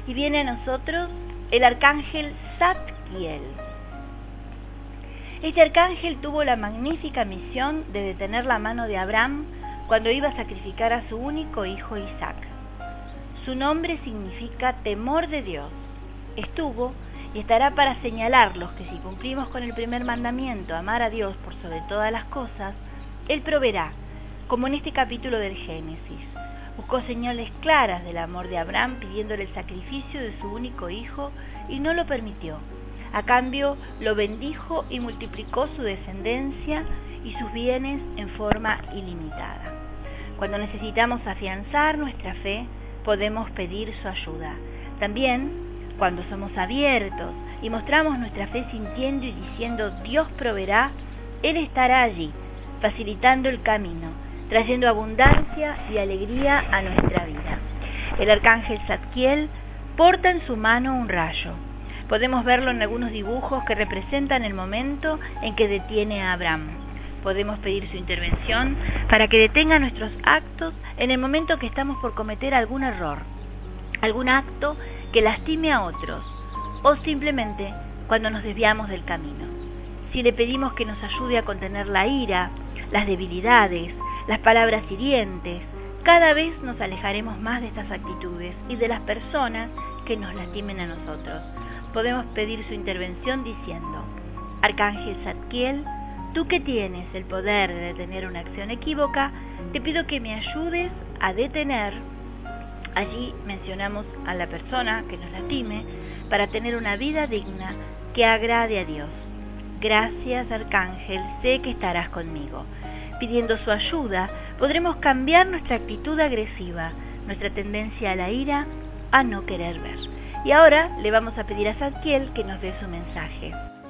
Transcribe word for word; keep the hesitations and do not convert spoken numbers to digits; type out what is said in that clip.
y viene a nosotros el arcángel Zadkiel. Este arcángel tuvo la magnífica misión de detener la mano de Abraham cuando iba a sacrificar a su único hijo Isaac. Su nombre significa temor de Dios. Estuvo y estará para señalarlos que si cumplimos con el primer mandamiento, amar a Dios por sobre todas las cosas, Él proveerá, como en este capítulo del Génesis. Buscó señales claras del amor de Abraham pidiéndole el sacrificio de su único hijo y no lo permitió. A cambio, lo bendijo y multiplicó su descendencia y sus bienes en forma ilimitada. Cuando necesitamos afianzar nuestra fe, podemos pedir su ayuda. También, cuando somos abiertos y mostramos nuestra fe sintiendo y diciendo Dios proveerá, Él estará allí, facilitando el camino, trayendo abundancia y alegría a nuestra vida. El arcángel Zadkiel porta en su mano un rayo. Podemos verlo en algunos dibujos que representan el momento en que detiene a Abraham. Podemos pedir su intervención para que detenga nuestros actos en el momento que estamos por cometer algún error, algún acto que lastime a otros, o simplemente cuando nos desviamos del camino. Si le pedimos que nos ayude a contener la ira, las debilidades, las palabras hirientes, cada vez nos alejaremos más de estas actitudes y de las personas que nos lastimen a nosotros. Podemos pedir su intervención diciendo: Arcángel Zadkiel, tú que tienes el poder de detener una acción equívoca, te pido que me ayudes a detener. Allí mencionamos a la persona que nos lastime para tener una vida digna que agrade a Dios. Gracias, Arcángel, sé que estarás conmigo. Pidiendo su ayuda, podremos cambiar nuestra actitud agresiva, nuestra tendencia a la ira, a no querer ver. Y ahora le vamos a pedir a Zadkiel que nos dé su mensaje.